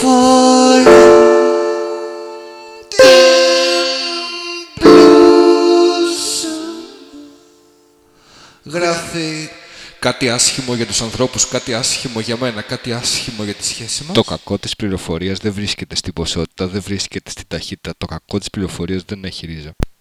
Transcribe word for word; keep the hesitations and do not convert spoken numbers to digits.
for γράφει κάτι άσχημο για τους ανθρώπους, κάτι άσχημο για μένα, κάτι άσχημο για τη σχέση μας. Το κακό της πληροφορίας δεν βρίσκεται στην ποσότητα, δεν βρίσκεται στην ταχύτητα. Το κακό της πληροφορίας δεν έχει ρίζα.